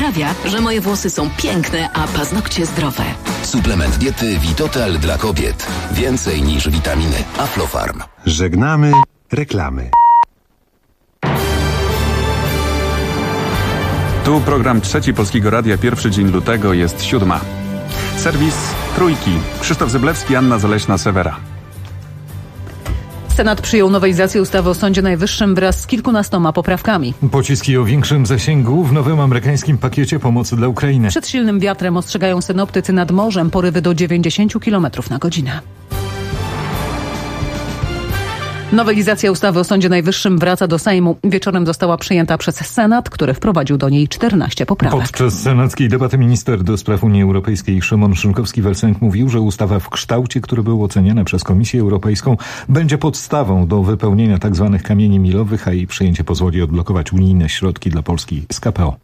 sprawia, że moje włosy są piękne, a paznokcie zdrowe. Suplement diety Vitotal dla kobiet. Więcej niż witaminy. Aflofarm. Żegnamy reklamy. Tu program Trzeci Polskiego Radia, pierwszy dzień lutego, jest 7. Serwis Trójki. Krzysztof Zyblewski, Anna Zaleśna-Sewera. Senat przyjął nowelizację ustawy o Sądzie Najwyższym wraz z kilkunastoma poprawkami. Pociski o większym zasięgu w nowym amerykańskim pakiecie pomocy dla Ukrainy. Przed silnym wiatrem ostrzegają synoptycy nad morzem porywy do 90 km na godzinę. Nowelizacja ustawy o Sądzie Najwyższym wraca do Sejmu. Wieczorem została przyjęta przez Senat, który wprowadził do niej 14 poprawek. Podczas senackiej debaty minister do spraw Unii Europejskiej Szymon Szynkowski-Welsenk mówił, że ustawa w kształcie, który był oceniany przez Komisję Europejską, będzie podstawą do wypełnienia tzw. kamieni milowych, a jej przyjęcie pozwoli odblokować unijne środki dla Polski z KPO.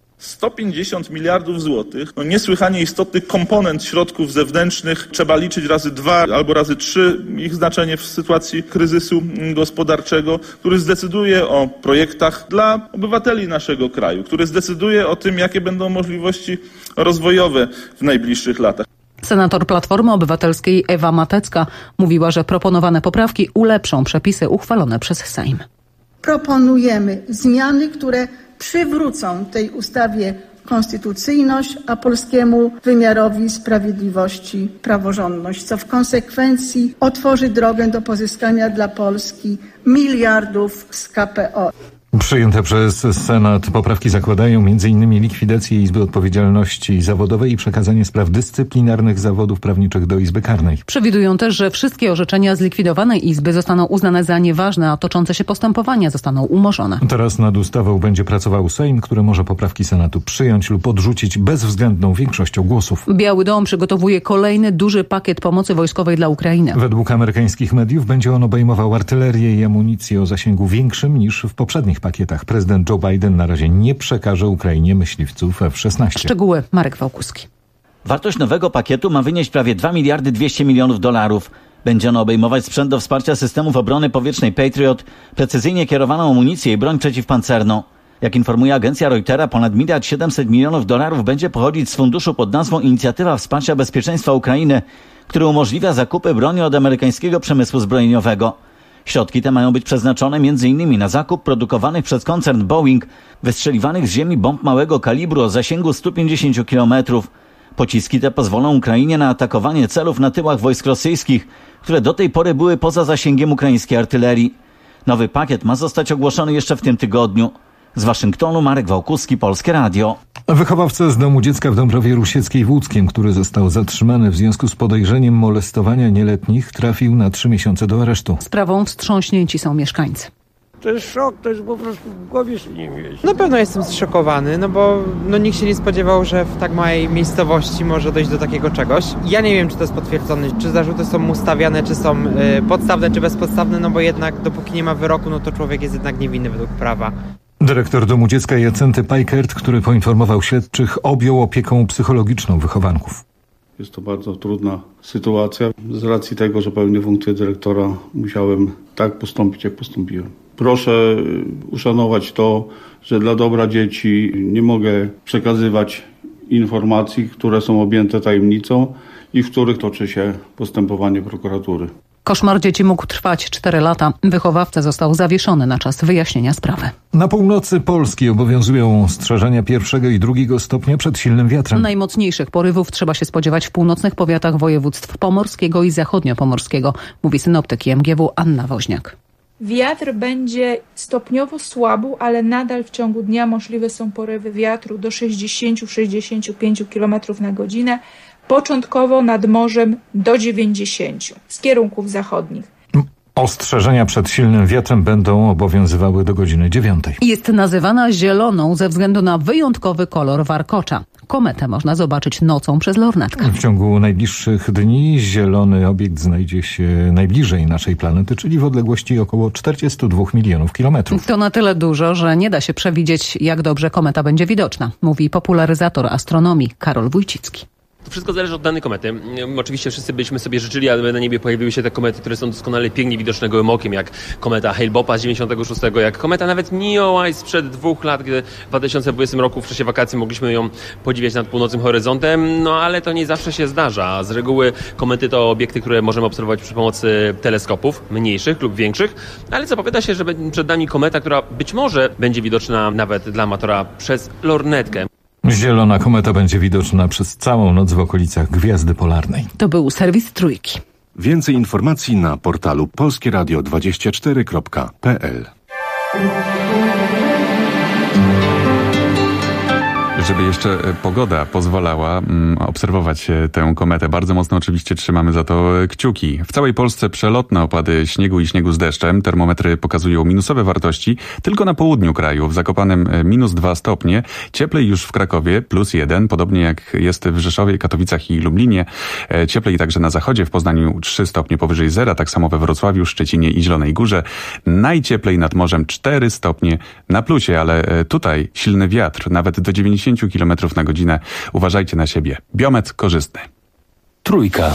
150 miliardów złotych, niesłychanie istotny komponent środków zewnętrznych, trzeba liczyć razy 2 albo razy 3 ich znaczenie w sytuacji kryzysu gospodarczego, który zdecyduje o projektach dla obywateli naszego kraju, który zdecyduje o tym, jakie będą możliwości rozwojowe w najbliższych latach. Senator Platformy Obywatelskiej Ewa Matecka mówiła, że proponowane poprawki ulepszą przepisy uchwalone przez Sejm. Proponujemy zmiany, które przywrócą tej ustawie konstytucyjność, a polskiemu wymiarowi sprawiedliwości praworządność, co w konsekwencji otworzy drogę do pozyskania dla Polski miliardów z KPO. Przyjęte przez Senat poprawki zakładają m.in. likwidację Izby Odpowiedzialności Zawodowej i przekazanie spraw dyscyplinarnych zawodów prawniczych do Izby Karnej. Przewidują też, że wszystkie orzeczenia zlikwidowanej Izby zostaną uznane za nieważne, a toczące się postępowania zostaną umorzone. Teraz nad ustawą będzie pracował Sejm, który może poprawki Senatu przyjąć lub odrzucić bezwzględną większością głosów. Biały Dom przygotowuje kolejny duży pakiet pomocy wojskowej dla Ukrainy. Według amerykańskich mediów będzie on obejmował artylerię i amunicję o zasięgu większym niż w poprzednich pakietach. Prezydent Joe Biden na razie nie przekaże Ukrainie myśliwców F-16. Szczegóły Marek Wałkuski. Wartość nowego pakietu ma wynieść prawie 2 miliardy 200 milionów dolarów. Będzie on obejmować sprzęt do wsparcia systemów obrony powietrznej Patriot, precyzyjnie kierowaną amunicję i broń przeciwpancerną. Jak informuje agencja Reutera, ponad 1,7 miliardów dolarów będzie pochodzić z funduszu pod nazwą Inicjatywa Wsparcia Bezpieczeństwa Ukrainy, który umożliwia zakupy broni od amerykańskiego przemysłu zbrojeniowego. Środki te mają być przeznaczone m.in. na zakup produkowanych przez koncern Boeing wystrzeliwanych z ziemi bomb małego kalibru o zasięgu 150 km. Pociski te pozwolą Ukrainie na atakowanie celów na tyłach wojsk rosyjskich, które do tej pory były poza zasięgiem ukraińskiej artylerii. Nowy pakiet ma zostać ogłoszony jeszcze w tym tygodniu. Z Waszyngtonu Marek Wałkuski, Polskie Radio. Wychowawca z domu dziecka w Dąbrowie Rusieckiej w Łódzkiem, który został zatrzymany w związku z podejrzeniem molestowania nieletnich, trafił na 3 miesiące do aresztu. Sprawą wstrząśnięci są mieszkańcy. To jest szok, to jest po prostu w głowie się nie mieści. Na pewno jestem zszokowany, bo nikt się nie spodziewał, że w tak małej miejscowości może dojść do takiego czegoś. Ja nie wiem, czy to jest potwierdzone, czy zarzuty są ustawiane, czy są podstawne, czy bezpodstawne, bo jednak dopóki nie ma wyroku, to człowiek jest jednak niewinny według prawa. Dyrektor domu dziecka Jacenty Pajkert, który poinformował śledczych, objął opieką psychologiczną wychowanków. Jest to bardzo trudna sytuacja. Z racji tego, że pełnię funkcję dyrektora, musiałem tak postąpić, jak postąpiłem. Proszę uszanować to, że dla dobra dzieci nie mogę przekazywać informacji, które są objęte tajemnicą i w których toczy się postępowanie prokuratury. Koszmar dzieci mógł trwać 4 lata. Wychowawca został zawieszony na czas wyjaśnienia sprawy. Na północy Polski obowiązują ostrzeżenia 1. i 2. stopnia przed silnym wiatrem. Najmocniejszych porywów trzeba się spodziewać w północnych powiatach województw pomorskiego i zachodniopomorskiego, mówi synoptyk IMGW Anna Woźniak. Wiatr będzie stopniowo słabł, ale nadal w ciągu dnia możliwe są porywy wiatru do 60-65 km na godzinę. Początkowo nad morzem do 90 z kierunków zachodnich. Ostrzeżenia przed silnym wiatrem będą obowiązywały do godziny 9. Jest nazywana zieloną ze względu na wyjątkowy kolor warkocza. Kometę można zobaczyć nocą przez lornetkę. W ciągu najbliższych dni zielony obiekt znajdzie się najbliżej naszej planety, czyli w odległości około 42 milionów kilometrów. To na tyle dużo, że nie da się przewidzieć, jak dobrze kometa będzie widoczna, mówi popularyzator astronomii Karol Wójcicki. To wszystko zależy od danej komety. Oczywiście wszyscy byśmy sobie życzyli, aby na niebie pojawiły się te komety, które są doskonale pięknie widoczne gołym okiem, jak kometa Hale-Boppa z 96, jak kometa nawet Neowise sprzed 2 lat, gdy w 2020 roku w czasie wakacji mogliśmy ją podziwiać nad północnym horyzontem, no ale to nie zawsze się zdarza. Z reguły komety to obiekty, które możemy obserwować przy pomocy teleskopów, mniejszych lub większych, ale zapowiada się, że przed nami kometa, która być może będzie widoczna nawet dla amatora przez lornetkę. Zielona kometa będzie widoczna przez całą noc w okolicach Gwiazdy Polarnej. To był serwis Trójki. Więcej informacji na portalu polskieradio24.pl. Żeby jeszcze pogoda pozwalała obserwować tę kometę. Bardzo mocno oczywiście trzymamy za to kciuki. W całej Polsce przelotne opady śniegu i śniegu z deszczem. Termometry pokazują minusowe wartości. Tylko na południu kraju, w Zakopanem -2 stopnie. Cieplej już w Krakowie +1, podobnie jak jest w Rzeszowie, Katowicach i Lublinie. Cieplej także na zachodzie, w Poznaniu 3 stopnie powyżej zera, tak samo we Wrocławiu, Szczecinie i Zielonej Górze. Najcieplej nad morzem 4 stopnie na plusie, ale tutaj silny wiatr, nawet do 90 km na godzinę. Uważajcie na siebie. Biometr korzystny. Trójka.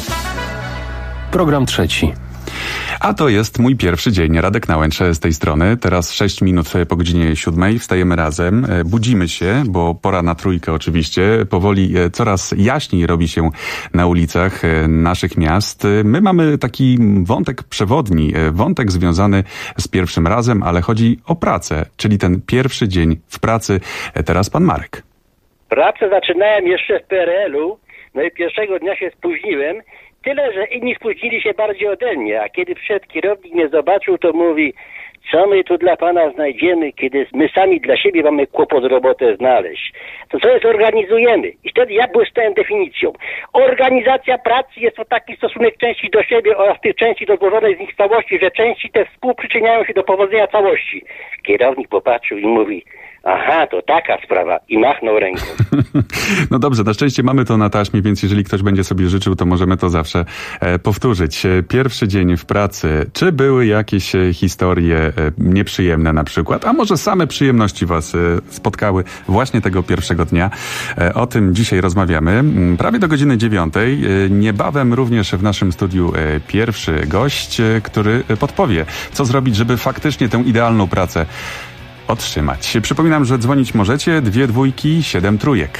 Program trzeci. A to jest mój pierwszy dzień. Radek Nałęcz z tej strony. Teraz 6 minut po godzinie 7. Wstajemy razem. Budzimy się, bo pora na trójkę oczywiście. Powoli coraz jaśniej robi się na ulicach naszych miast. My mamy taki wątek przewodni, wątek związany z pierwszym razem, ale chodzi o pracę, czyli ten pierwszy dzień w pracy. Teraz pan Marek. Pracę zaczynałem jeszcze w PRL-u, no i pierwszego dnia się spóźniłem, tyle, że inni spóźnili się bardziej ode mnie, a kiedy przyszedł kierownik, mnie zobaczył, to mówi, co my tu dla pana znajdziemy, kiedy my sami dla siebie mamy kłopot robotę znaleźć. To co jest organizujemy? I wtedy ja błysnąłem definicją. Organizacja pracy jest to taki stosunek części do siebie oraz tych części do złożonej z nich całości, że części te współprzyczyniają się do powodzenia całości. Kierownik popatrzył i mówi, aha, to taka sprawa. I machnął ręką. No dobrze, na szczęście mamy to na taśmie, więc jeżeli ktoś będzie sobie życzył, to możemy to zawsze powtórzyć. Pierwszy dzień w pracy. Czy były jakieś historie nieprzyjemne na przykład? A może same przyjemności was spotkały właśnie tego pierwszego dnia? O tym dzisiaj rozmawiamy. Prawie do godziny 9. Niebawem również w naszym studiu pierwszy gość, który podpowie, co zrobić, żeby faktycznie tę idealną pracę otrzymać. Przypominam, że dzwonić możecie 2 dwójki, 7 trójek.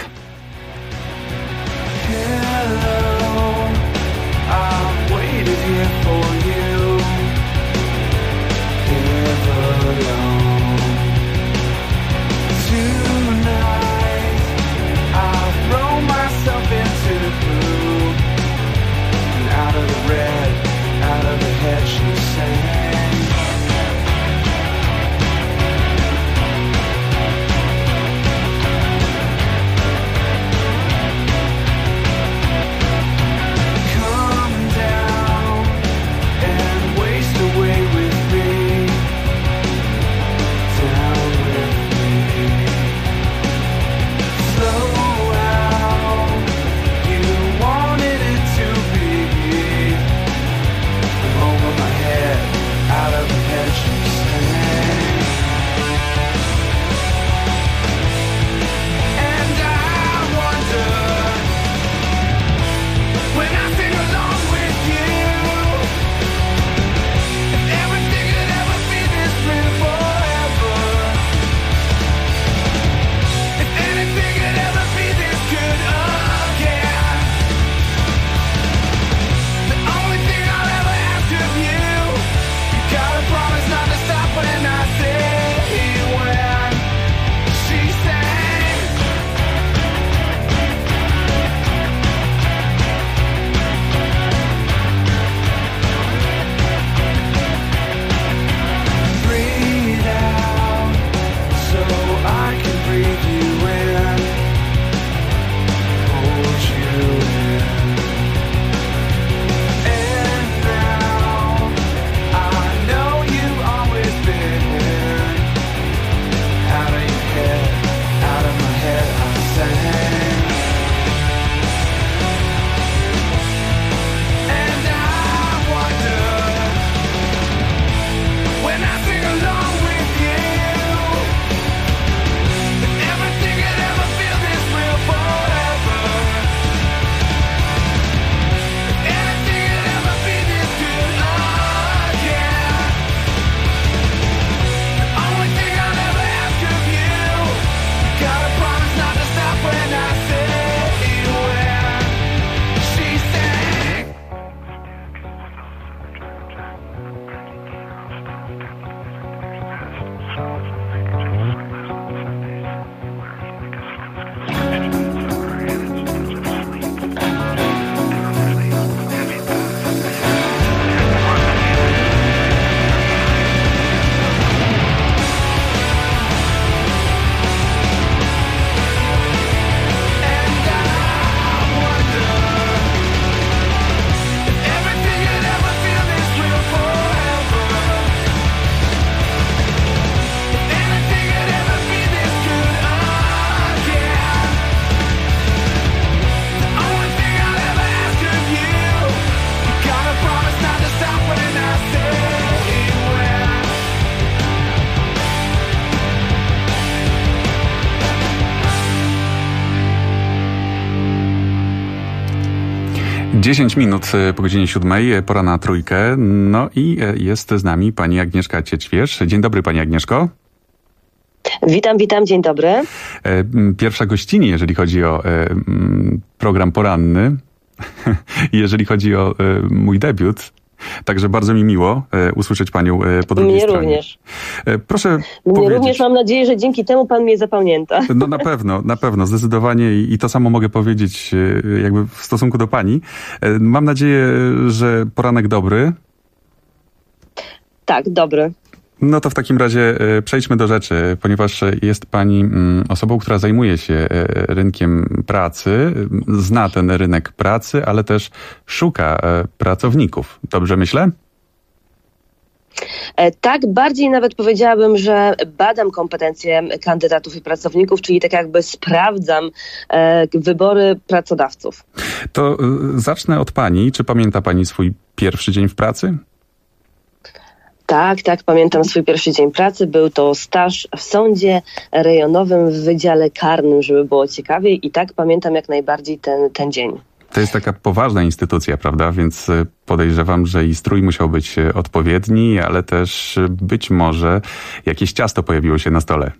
10 minut po godzinie 7, pora na trójkę. No i jest z nami pani Agnieszka Cieczwierz. Dzień dobry, pani Agnieszko. Witam, dzień dobry. Pierwsza gościni, jeżeli chodzi o program poranny, jeżeli chodzi o mój debiut. Także bardzo mi miło usłyszeć panią po drugiej stronie. Mnie również. Proszę Mnie powiedzieć. również, mam nadzieję, że dzięki temu pan mnie zapamięta. No na pewno, zdecydowanie i to samo mogę powiedzieć jakby w stosunku do pani. Mam nadzieję, że poranek dobry. Tak, dobry. No to w takim razie przejdźmy do rzeczy, ponieważ jest pani osobą, która zajmuje się rynkiem pracy, zna ten rynek pracy, ale też szuka pracowników. Dobrze myślę? Tak, bardziej nawet powiedziałabym, że badam kompetencje kandydatów i pracowników, czyli tak jakby sprawdzam wybory pracodawców. To zacznę od pani. Czy pamięta pani swój pierwszy dzień w pracy? Tak, pamiętam swój pierwszy dzień pracy. Był to staż w sądzie rejonowym w Wydziale Karnym, żeby było ciekawiej i tak pamiętam jak najbardziej ten dzień. To jest taka poważna instytucja, prawda? Więc podejrzewam, że i strój musiał być odpowiedni, ale też być może jakieś ciasto pojawiło się na stole.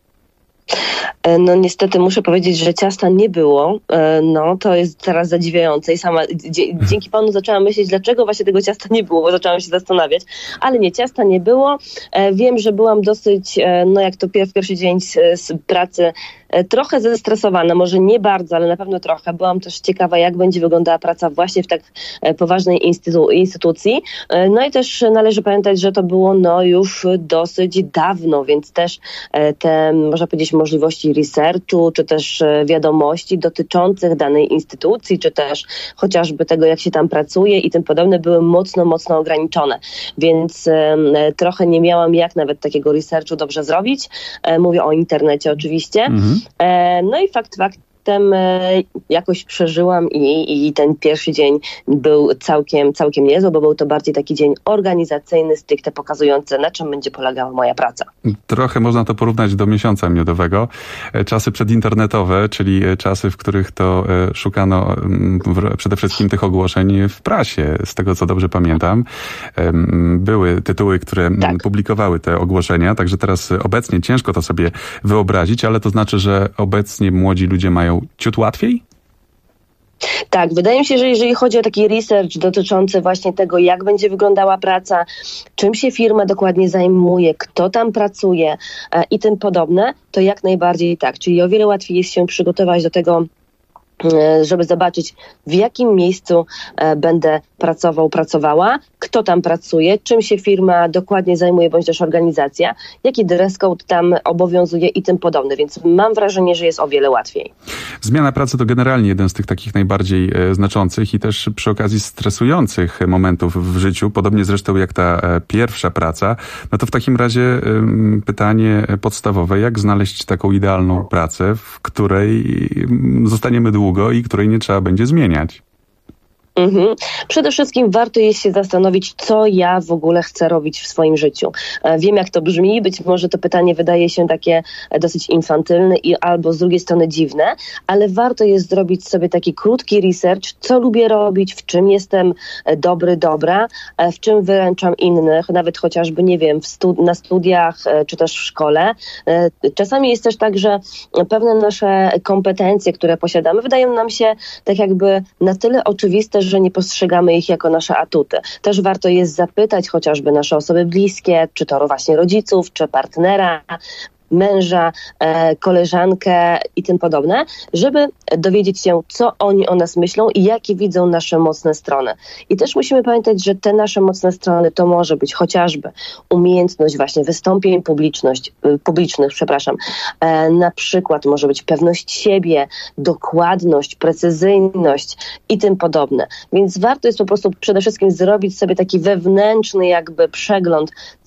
No niestety muszę powiedzieć, że ciasta nie było. No to jest teraz zadziwiające i sama dzięki panu zaczęłam myśleć, dlaczego właśnie tego ciasta nie było. Zaczęłam się zastanawiać, ale nie, ciasta nie było. Wiem, że byłam dosyć, no jak to pierwszy dzień z pracy, trochę zestresowana, może nie bardzo, ale na pewno trochę. Byłam też ciekawa, jak będzie wyglądała praca właśnie w tak poważnej instytucji. No i też należy pamiętać, że to było już dosyć dawno, więc też te, można powiedzieć, możliwości researchu, czy też wiadomości dotyczących danej instytucji, czy też chociażby tego, jak się tam pracuje i tym podobne, były mocno ograniczone. Więc trochę nie miałam jak nawet takiego researchu dobrze zrobić. Mówię o internecie oczywiście. No i faktem jakoś przeżyłam i ten pierwszy dzień był całkiem niezły, bo był to bardziej taki dzień organizacyjny, stricte pokazujący, na czym będzie polegała moja praca. Trochę można to porównać do miesiąca miodowego. Czasy przedinternetowe, czyli czasy, w których to szukano przede wszystkim tych ogłoszeń w prasie. Z tego, co dobrze pamiętam, były tytuły, które publikowały te ogłoszenia, także teraz obecnie ciężko to sobie wyobrazić, ale to znaczy, że obecnie młodzi ludzie mają ciut łatwiej? Tak, wydaje mi się, że jeżeli chodzi o taki research dotyczący właśnie tego, jak będzie wyglądała praca, czym się firma dokładnie zajmuje, kto tam pracuje i tym podobne, to jak najbardziej tak. Czyli o wiele łatwiej jest się przygotować do tego, żeby zobaczyć, w jakim miejscu będę pracowała, kto tam pracuje, czym się firma dokładnie zajmuje, bądź też organizacja, jaki dress code tam obowiązuje i tym podobne. Więc mam wrażenie, że jest o wiele łatwiej. Zmiana pracy to generalnie jeden z tych takich najbardziej znaczących i też przy okazji stresujących momentów w życiu, podobnie zresztą jak ta pierwsza praca. No to w takim razie pytanie podstawowe, jak znaleźć taką idealną pracę, w której zostaniemy długo i której nie trzeba będzie zmieniać? Przede wszystkim warto jest się zastanowić, co ja w ogóle chcę robić w swoim życiu. Wiem, jak to brzmi, być może to pytanie wydaje się takie dosyć infantylne i albo z drugiej strony dziwne, ale jest zrobić sobie taki krótki research, co lubię robić, w czym jestem dobra, w czym wyręczam innych, nawet chociażby, nie wiem, na studiach czy też w szkole. Czasami jest też tak, że pewne nasze kompetencje, które posiadamy, wydają nam się tak jakby na tyle oczywiste, że nie postrzegamy ich jako nasze atuty. Też warto jest zapytać chociażby nasze osoby bliskie, czy to właśnie rodziców, czy partnera, męża, koleżankę i tym podobne, żeby dowiedzieć się, co oni o nas myślą i jakie widzą nasze mocne strony. I też musimy pamiętać, że te nasze mocne strony to może być chociażby umiejętność właśnie wystąpień publicznych, na przykład może być pewność siebie, dokładność, precyzyjność i tym podobne. Więc warto jest po prostu przede wszystkim zrobić sobie taki wewnętrzny jakby przegląd,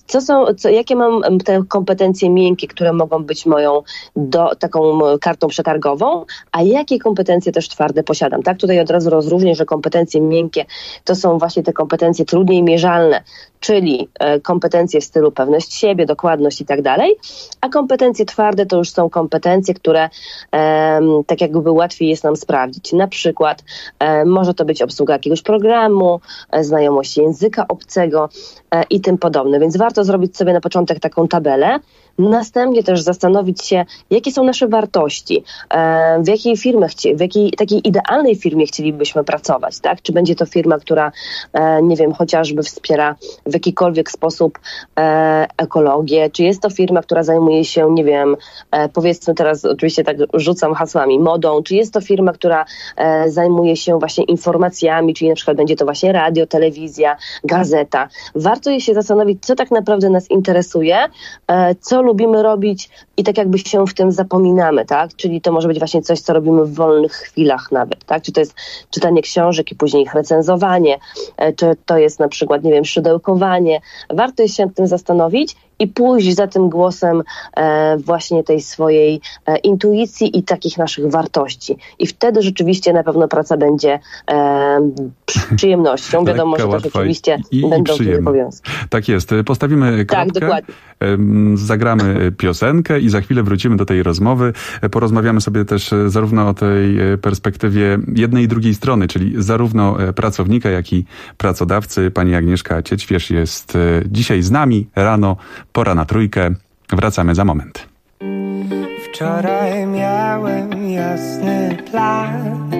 jakie mam te kompetencje miękkie, które mogą być moją taką kartą przetargową, a jakie kompetencje też twarde posiadam. Tak, tutaj od razu rozróżnię, że kompetencje miękkie to są właśnie te kompetencje trudniej mierzalne, czyli kompetencje w stylu pewność siebie, dokładność i tak dalej, a kompetencje twarde to już są kompetencje, które tak jakby łatwiej jest nam sprawdzić. Na przykład może to być obsługa jakiegoś programu, znajomość języka obcego i tym podobne. Więc warto zrobić sobie na początek taką tabelę, następnie też zastanowić się, jakie są nasze wartości, w jakiej firmie, w jakiej takiej idealnej firmie chcielibyśmy pracować, tak? Czy będzie to firma, która, nie wiem, chociażby wspiera w jakikolwiek sposób ekologię, czy jest to firma, która zajmuje się, nie wiem, powiedzmy teraz oczywiście tak rzucam hasłami, modą, czy jest to firma, która zajmuje się właśnie informacjami, czyli na przykład będzie to właśnie radio, telewizja, gazeta. Warto się zastanowić, co tak naprawdę nas interesuje, co lubimy robić i tak jakby się w tym zapominamy, tak? Czyli to może być właśnie coś, co robimy w wolnych chwilach nawet, tak? Czy to jest czytanie książek i później ich recenzowanie, czy to jest na przykład, nie wiem, szydełkowanie. Warto jest się nad tym zastanowić i pójść za tym głosem właśnie tej swojej intuicji i takich naszych wartości. I wtedy rzeczywiście na pewno praca będzie przyjemnością. Wiadomo, że to rzeczywiście będą obowiązki. Tak jest. Postawimy kropkę. Tak, dokładnie. Zagramy piosenkę i za chwilę wrócimy do tej rozmowy. Porozmawiamy sobie też zarówno o tej perspektywie jednej i drugiej strony, czyli zarówno pracownika, jak i pracodawcy. Pani Agnieszka Ciećwierz jest dzisiaj z nami rano. Pora na trójkę. Wracamy za moment. Wczoraj miałem jasny plan,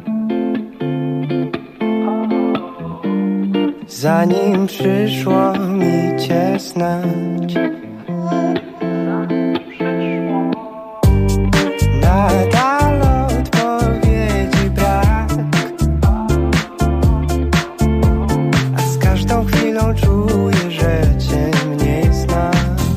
zanim przyszło mi cię znać. Nadal odpowiedzi brak, a z każdą chwilą czuję, że cię mniej znam.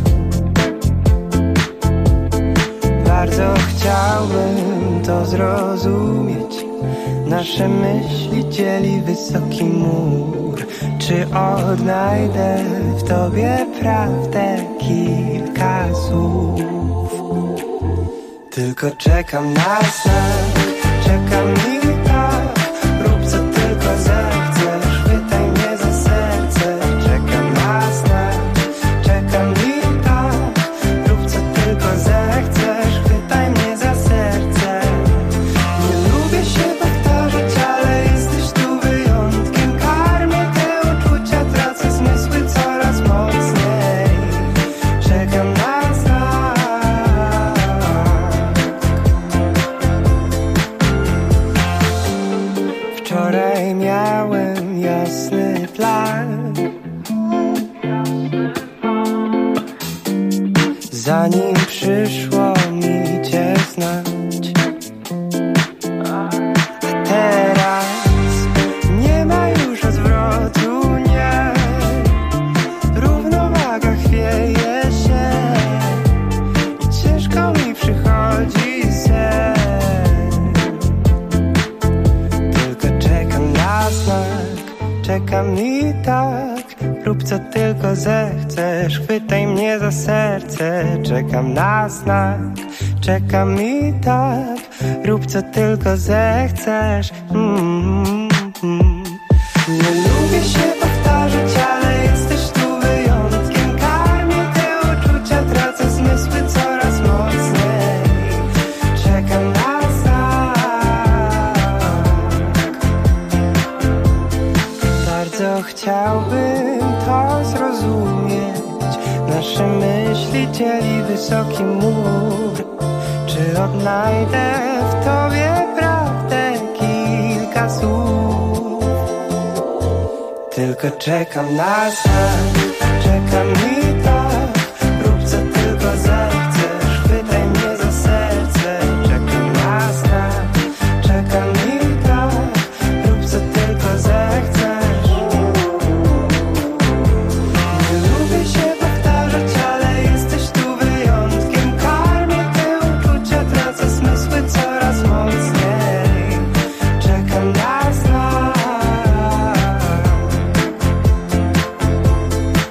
Bardzo chciałbym to zrozumieć. Nasze myśli dzieli wysoki mur. Czy odnajdę w tobie prawdę kilka słów? Tylko czekam na znak, czekam i tak. Rób co tylko zechcesz, chwytaj mnie za serce. Czekam na znak, czekam i tak. Rób co tylko zechcesz, chwytaj mnie za serce. Nie lubię się powtarzać, ale jesteś tu wyjątkiem. Karmię te uczucia, tracę zmysły coraz mocniej. Czekam na znak. Wczoraj miałem jasny plan, zanim przyszło mi cię znać. A teraz nie ma już odwrotu, nie. Równowaga chwieje się i ciężko mi przychodzi sen. Tylko czekam na znak, czekam i tak. Rób co tylko zechcesz, chwytaj mnie za serce. Czekam na znak, czekam i tak. Rób co tylko zechcesz. Nie lubię się powtarzać, ale jesteś tu wyjątkiem. Karmię te uczucia, tracę zmysły coraz mocniej. Czekam na znak. Bardzo chciałbym to zrozumieć. Nasze myśli dzieli wysoki mur. Czy odnajdę w tobie prawdę kilka słów? Tylko czekam na znak, czekam i tak. Rób co tylko zechcesz, chwytaj mnie za serce. Czekam na znak, czekam i tak. Rób co tylko zechcesz. Nie lubię się powtarzać, ale jesteś tu wyjątkiem. Karmię te uczucia, tracę zmysły coraz mocniej. Czekam na znak.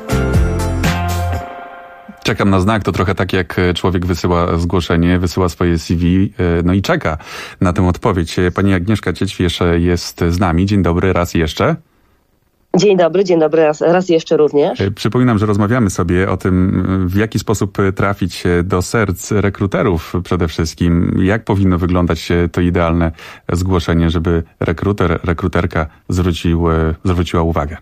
Czekam na znak, to trochę tak jak człowiek wysyła zgłoszenie, wysyła swoje CV, no i czeka na tę odpowiedź. Pani Agnieszka Ciećwierz jest z nami. Dzień dobry, raz jeszcze. Dzień dobry raz jeszcze również. Przypominam, że rozmawiamy sobie o tym, w jaki sposób trafić do serc rekruterów przede wszystkim. Jak powinno wyglądać to idealne zgłoszenie, żeby rekruterka zwróciła uwagę.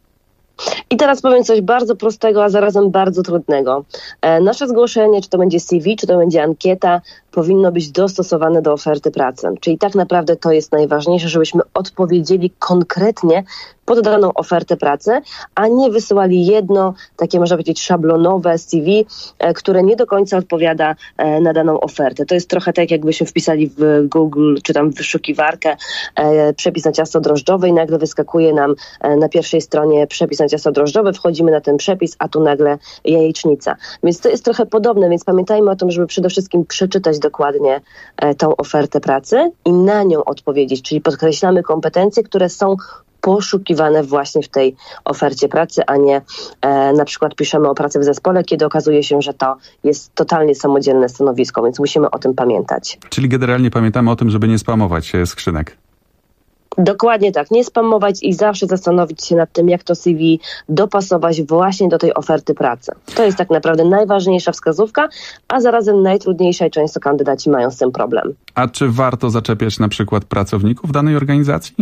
I teraz powiem coś bardzo prostego, a zarazem bardzo trudnego. Nasze zgłoszenie, czy to będzie CV, czy to będzie ankieta, powinno być dostosowane do oferty pracy. Czyli tak naprawdę to jest najważniejsze, żebyśmy odpowiedzieli konkretnie pod daną ofertę pracy, a nie wysyłali jedno, takie można powiedzieć szablonowe CV, które nie do końca odpowiada na daną ofertę. To jest trochę tak, jakbyśmy wpisali w Google, czy tam w wyszukiwarkę przepis na ciasto drożdżowe i nagle wyskakuje nam na pierwszej stronie przepis na ciasto drożdżowe, wchodzimy na ten przepis, a tu nagle jajecznica. Więc to jest trochę podobne, więc pamiętajmy o tym, żeby przede wszystkim przeczytać dokładnie tą ofertę pracy i na nią odpowiedzieć, czyli podkreślamy kompetencje, które są poszukiwane właśnie w tej ofercie pracy, a nie na przykład piszemy o pracy w zespole, kiedy okazuje się, że to jest totalnie samodzielne stanowisko, więc musimy o tym pamiętać. Czyli generalnie pamiętamy o tym, żeby nie spamować skrzynek. Dokładnie tak, nie spamować i zawsze zastanowić się nad tym, jak to CV dopasować właśnie do tej oferty pracy. To jest tak naprawdę najważniejsza wskazówka, a zarazem najtrudniejsza i często kandydaci mają z tym problem. A czy warto zaczepiać na przykład pracowników danej organizacji?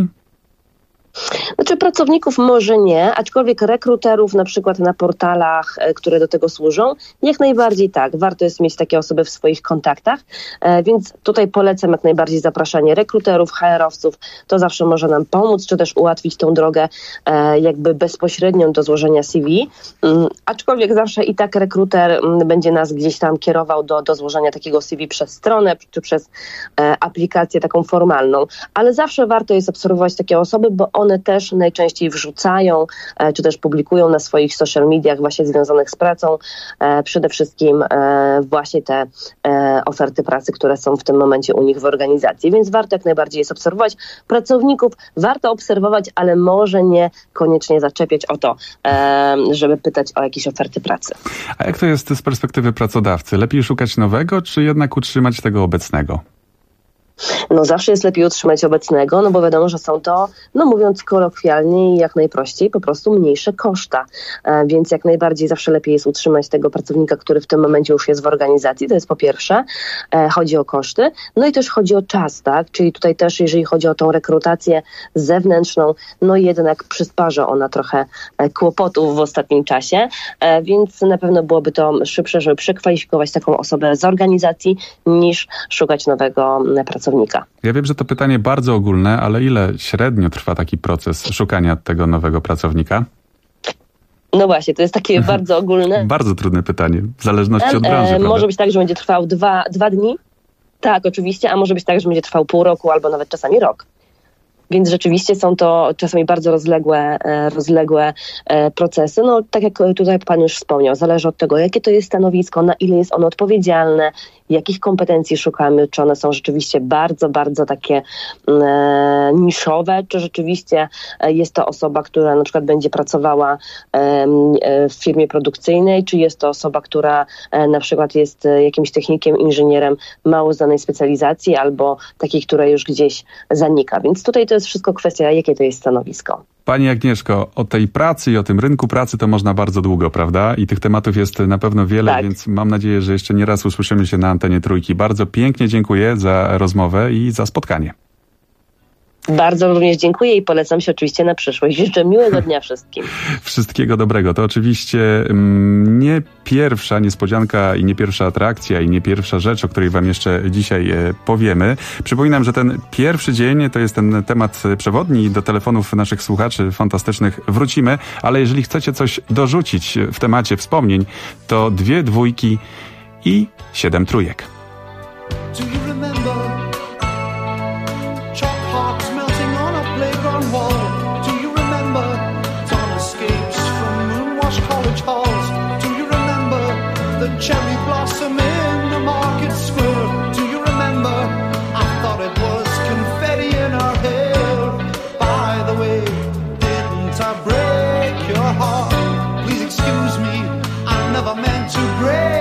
Znaczy pracowników może nie, aczkolwiek rekruterów na przykład na portalach, które do tego służą, jak najbardziej tak. Warto jest mieć takie osoby w swoich kontaktach, więc tutaj polecam jak najbardziej zapraszanie rekruterów, HR-owców. To zawsze może nam pomóc, czy też ułatwić tą drogę jakby bezpośrednią do złożenia CV. Aczkolwiek zawsze i tak rekruter będzie nas gdzieś tam kierował do złożenia takiego CV przez stronę, czy przez aplikację taką formalną. Ale zawsze warto jest obserwować takie osoby, bo one też najczęściej wrzucają, czy też publikują na swoich social mediach właśnie związanych z pracą przede wszystkim właśnie te oferty pracy, które są w tym momencie u nich w organizacji. Więc warto jak najbardziej jest obserwować. Pracowników warto obserwować, ale może nie koniecznie zaczepiać o to, żeby pytać o jakieś oferty pracy. A jak to jest z perspektywy pracodawcy? Lepiej szukać nowego, czy jednak utrzymać tego obecnego? No zawsze jest lepiej utrzymać obecnego, no bo wiadomo, że są to, no mówiąc kolokwialnie i jak najprościej, po prostu mniejsze koszta. Więc jak najbardziej zawsze lepiej jest utrzymać tego pracownika, który w tym momencie już jest w organizacji. To jest po pierwsze, chodzi o koszty, no i też chodzi o czas, tak? Czyli tutaj też, jeżeli chodzi o tą rekrutację zewnętrzną, no jednak przysparza ona trochę kłopotów w ostatnim czasie, więc na pewno byłoby to szybsze, żeby przekwalifikować taką osobę z organizacji, niż szukać nowego pracownika. Ja wiem, że to pytanie bardzo ogólne, ale ile średnio trwa taki proces szukania tego nowego pracownika? No właśnie, to jest takie bardzo ogólne. Bardzo trudne pytanie, w zależności od branży. Może być tak, że będzie trwał dwa dni. Tak, oczywiście, a może być tak, że będzie trwał pół roku albo nawet czasami rok. Więc rzeczywiście są to czasami bardzo rozległe procesy. No tak jak tutaj Pan już wspomniał, zależy od tego, jakie to jest stanowisko, na ile jest ono odpowiedzialne, jakich kompetencji szukamy, czy one są rzeczywiście bardzo, bardzo takie niszowe, czy rzeczywiście jest to osoba, która na przykład będzie pracowała w firmie produkcyjnej, czy jest to osoba, która na przykład jest jakimś technikiem, inżynierem mało znanej specjalizacji albo takiej, która już gdzieś zanika. Więc tutaj to jest wszystko kwestia, jakie to jest stanowisko. Pani Agnieszko, o tej pracy i o tym rynku pracy to można bardzo długo, prawda? I tych tematów jest na pewno wiele, tak. Więc mam nadzieję, że jeszcze nie raz usłyszymy się na antenie Trójki. Bardzo pięknie dziękuję za rozmowę i za spotkanie. Bardzo również dziękuję i polecam się oczywiście na przyszłość. Życzę miłego dnia wszystkim. Wszystkiego dobrego. To oczywiście nie pierwsza niespodzianka i nie pierwsza atrakcja i nie pierwsza rzecz, o której wam jeszcze dzisiaj powiemy. Przypominam, że ten pierwszy dzień to jest ten temat przewodni. Do telefonów naszych słuchaczy fantastycznych wrócimy, ale jeżeli chcecie coś dorzucić w temacie wspomnień, to 2 dwójki i 7 trójek. Cherry blossom in the market square. Do you remember? I thought it was confetti in our hair. By the way, didn't I break your heart? Please excuse me, I never meant to break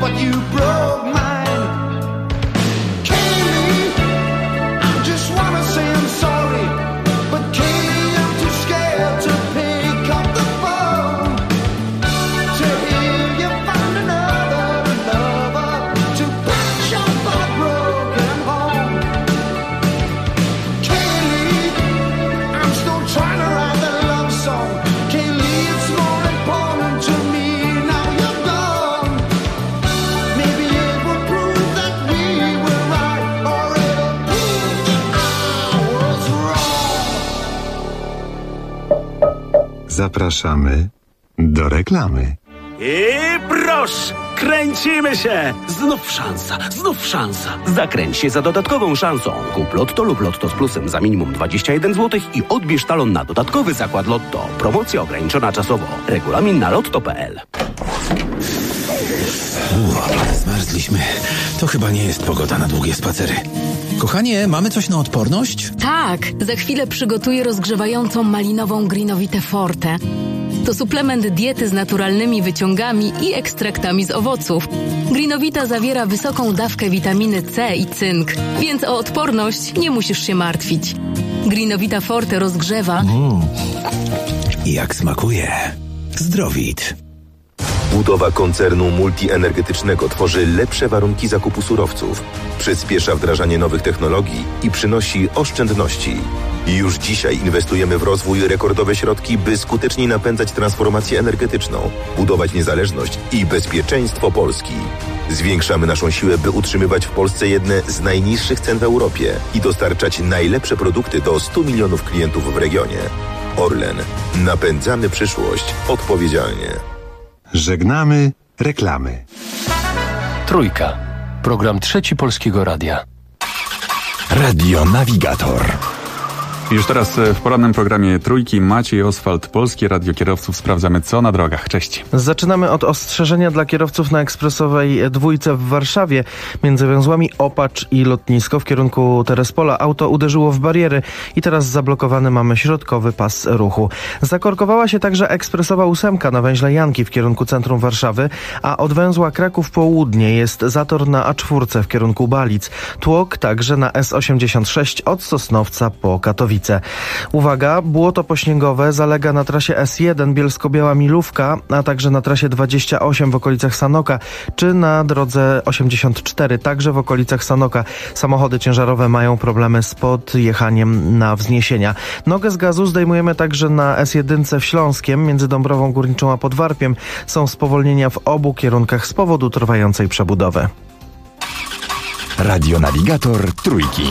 but you broke mine. Kaylee, I just wanna say I'm sorry, but Kaylee, I'm too scared to pick up the phone. To hear you found another lover, to patch up our broken home. Kaylee, I'm still trying to write the love song. Kaylee, it's more important to me now you're gone. Maybe it will prove that we were right, or it'll prove that I was wrong. Zapraszamy do reklamy. I proszę, kręcimy się! Znów szansa. Zakręć się za dodatkową szansą. Kup Lotto lub Lotto z plusem za minimum 21 zł i odbierz talon na dodatkowy zakład Lotto. Promocja ograniczona czasowo. Regulamin na lotto.pl. Zmarzliśmy. To chyba nie jest pogoda na długie spacery. Kochanie, mamy coś na odporność? Tak, za chwilę przygotuję rozgrzewającą malinową Greenowitę Forte. To suplement diety z naturalnymi wyciągami i ekstraktami z owoców. Greenowita zawiera wysoką dawkę witaminy C i cynk, więc o odporność nie musisz się martwić. Greenowita Forte rozgrzewa. Jak smakuje. Zdrowit. Budowa koncernu multienergetycznego tworzy lepsze warunki zakupu surowców, przyspiesza wdrażanie nowych technologii i przynosi oszczędności. Już dzisiaj inwestujemy w rozwój rekordowe środki, by skutecznie napędzać transformację energetyczną, budować niezależność i bezpieczeństwo Polski. Zwiększamy naszą siłę, by utrzymywać w Polsce jedne z najniższych cen w Europie i dostarczać najlepsze produkty do 100 milionów klientów w regionie. Orlen. Napędzamy przyszłość odpowiedzialnie. Żegnamy reklamy. Trójka. Program Trzeci Polskiego Radia. Radio Navigator. Już teraz w porannym programie Trójki Maciej Oswald, Polskie Radio Kierowców. Sprawdzamy, co na drogach. Cześć. Zaczynamy od ostrzeżenia dla kierowców na ekspresowej dwójce w Warszawie. Między węzłami Opacz i Lotnisko w kierunku Terespola auto uderzyło w bariery i teraz zablokowany mamy środkowy pas ruchu. Zakorkowała się także ekspresowa 8 na węźle Janki w kierunku centrum Warszawy, a od węzła Kraków Południe jest zator na A4 w kierunku Balic. Tłok także na S86 od Sosnowca po Katowice. Uwaga, błoto pośniegowe zalega na trasie S1 Bielsko-Biała Milówka, a także na trasie 28 w okolicach Sanoka, czy na drodze 84, także w okolicach Sanoka. Samochody ciężarowe mają problemy z podjechaniem na wzniesienia. Nogę z gazu zdejmujemy także na S1 w Śląskiem, między Dąbrową Górniczą a Podwarpiem. Są spowolnienia w obu kierunkach z powodu trwającej przebudowy. Radio Navigator Trójki.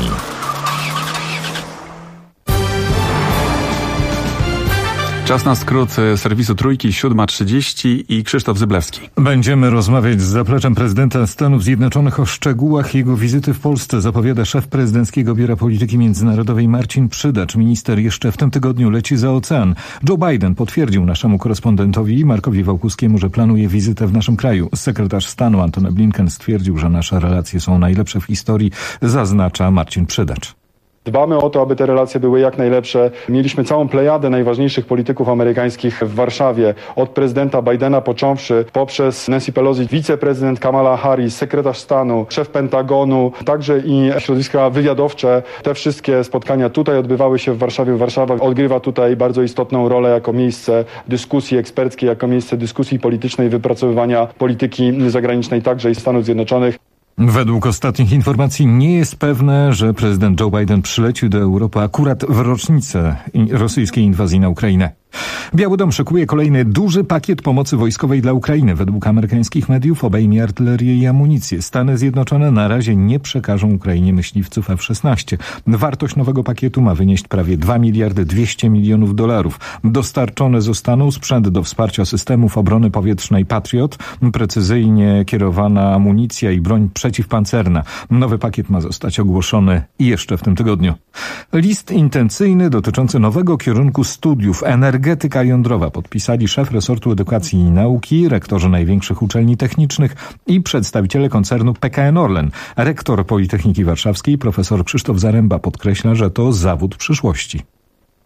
Czas na skrót serwisu Trójki, 7:30 i Krzysztof Zyblewski. Będziemy rozmawiać z zapleczem prezydenta Stanów Zjednoczonych o szczegółach jego wizyty w Polsce, zapowiada szef prezydenckiego Biura Polityki Międzynarodowej Marcin Przydacz. Minister jeszcze w tym tygodniu leci za ocean. Joe Biden potwierdził naszemu korespondentowi Markowi Wałkuskiemu, że planuje wizytę w naszym kraju. Sekretarz stanu Antony Blinken stwierdził, że nasze relacje są najlepsze w historii, zaznacza Marcin Przydacz. Dbamy o to, aby te relacje były jak najlepsze. Mieliśmy całą plejadę najważniejszych polityków amerykańskich w Warszawie. Od prezydenta Bidena począwszy, poprzez Nancy Pelosi, wiceprezydent Kamala Harris, sekretarz stanu, szef Pentagonu, także i środowiska wywiadowcze. Te wszystkie spotkania tutaj odbywały się w Warszawie. Warszawa odgrywa tutaj bardzo istotną rolę jako miejsce dyskusji eksperckiej, jako miejsce dyskusji politycznej, wypracowywania polityki zagranicznej także i Stanów Zjednoczonych. Według ostatnich informacji nie jest pewne, że prezydent Joe Biden przylecił do Europy akurat w rocznicę rosyjskiej inwazji na Ukrainę. Biały Dom szykuje kolejny duży pakiet pomocy wojskowej dla Ukrainy. Według amerykańskich mediów obejmie artylerię i amunicję. Stany Zjednoczone na razie nie przekażą Ukrainie myśliwców F-16. Wartość nowego pakietu ma wynieść prawie 2 miliardy 200 milionów dolarów. Dostarczone zostaną sprzęt do wsparcia systemów obrony powietrznej Patriot, precyzyjnie kierowana amunicja i broń przeciwpancerna. Nowy pakiet ma zostać ogłoszony jeszcze w tym tygodniu. List intencyjny dotyczący nowego kierunku studiów energetyka jądrowa podpisali szef resortu edukacji i nauki, rektorzy największych uczelni technicznych i przedstawiciele koncernu PKN Orlen. Rektor Politechniki Warszawskiej profesor Krzysztof Zaręba podkreśla, że to zawód przyszłości.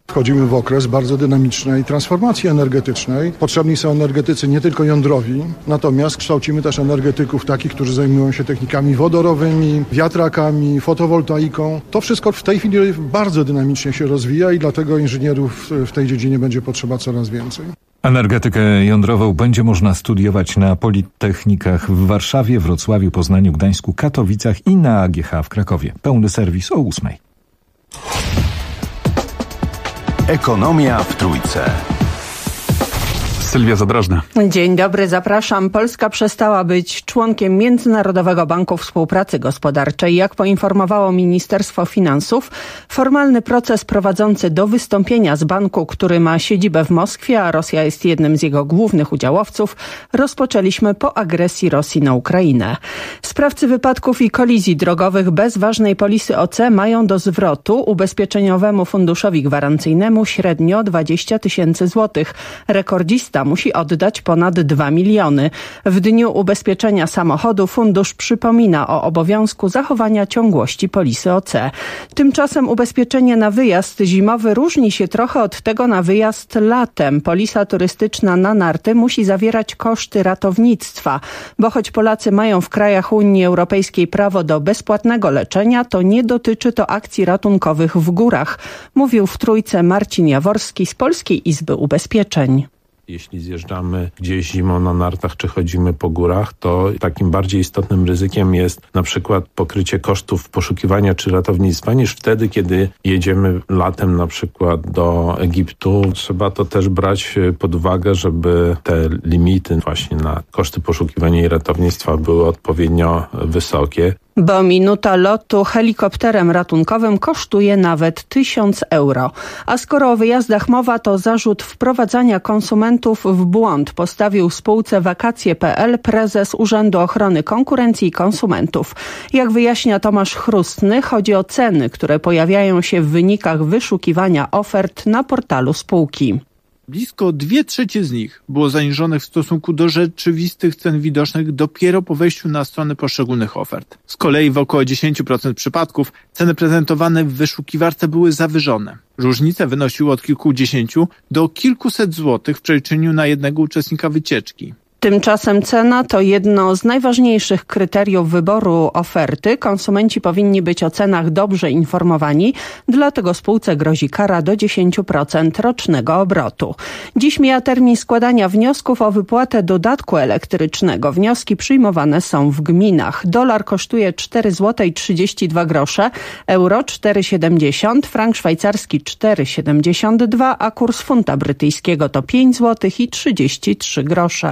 Wchodzimy w okres bardzo dynamicznej transformacji energetycznej. Potrzebni są energetycy nie tylko jądrowi, natomiast kształcimy też energetyków takich, którzy zajmują się technikami wodorowymi, wiatrakami, fotowoltaiką. To wszystko w tej chwili bardzo dynamicznie się rozwija i dlatego inżynierów w tej dziedzinie będzie potrzeba coraz więcej. Energetykę jądrową będzie można studiować na politechnikach w Warszawie, Wrocławiu, Poznaniu, Gdańsku, Katowicach i na AGH w Krakowie. Pełny serwis o 8:00. Ekonomia w Trójce. Sylwia Zadrożna. Dzień dobry, zapraszam. Polska przestała być członkiem Międzynarodowego Banku Współpracy Gospodarczej. Jak poinformowało Ministerstwo Finansów, formalny proces prowadzący do wystąpienia z banku, który ma siedzibę w Moskwie, a Rosja jest jednym z jego głównych udziałowców, rozpoczęliśmy po agresji Rosji na Ukrainę. Sprawcy wypadków i kolizji drogowych bez ważnej polisy OC mają do zwrotu Ubezpieczeniowemu Funduszowi Gwarancyjnemu średnio 20 000 złotych. Rekordzista musi oddać ponad 2 miliony. W dniu ubezpieczenia samochodu fundusz przypomina o obowiązku zachowania ciągłości polisy OC. Tymczasem ubezpieczenie na wyjazd zimowy różni się trochę od tego na wyjazd latem. Polisa turystyczna na narty musi zawierać koszty ratownictwa, bo choć Polacy mają w krajach Unii Europejskiej prawo do bezpłatnego leczenia, to nie dotyczy to akcji ratunkowych w górach, mówił w Trójce Marcin Jaworski z Polskiej Izby Ubezpieczeń. Jeśli zjeżdżamy gdzieś zimą na nartach czy chodzimy po górach, to takim bardziej istotnym ryzykiem jest na przykład pokrycie kosztów poszukiwania czy ratownictwa niż wtedy, kiedy jedziemy latem na przykład do Egiptu. Trzeba to też brać pod uwagę, żeby te limity właśnie na koszty poszukiwania i ratownictwa były odpowiednio wysokie. Bo minuta lotu helikopterem ratunkowym kosztuje nawet 1000 euro. A skoro o wyjazdach mowa, to zarzut wprowadzania konsumentów w błąd postawił spółce Wakacje.pl prezes Urzędu Ochrony Konkurencji i Konsumentów. Jak wyjaśnia Tomasz Chrustny, chodzi o ceny, które pojawiają się w wynikach wyszukiwania ofert na portalu spółki. Blisko 2/3 z nich było zaniżonych w stosunku do rzeczywistych cen widocznych dopiero po wejściu na strony poszczególnych ofert. Z kolei w około 10% przypadków ceny prezentowane w wyszukiwarce były zawyżone. Różnice wynosiły od kilkudziesięciu do kilkuset złotych w przeliczeniu na jednego uczestnika wycieczki. Tymczasem cena to jedno z najważniejszych kryteriów wyboru oferty. Konsumenci powinni być o cenach dobrze informowani, dlatego spółce grozi kara do 10% rocznego obrotu. Dziś mija termin składania wniosków o wypłatę dodatku elektrycznego. Wnioski przyjmowane są w gminach. Dolar kosztuje 4,32 zł, euro 4,70, frank szwajcarski 4,72, a kurs funta brytyjskiego to 5,33 zł.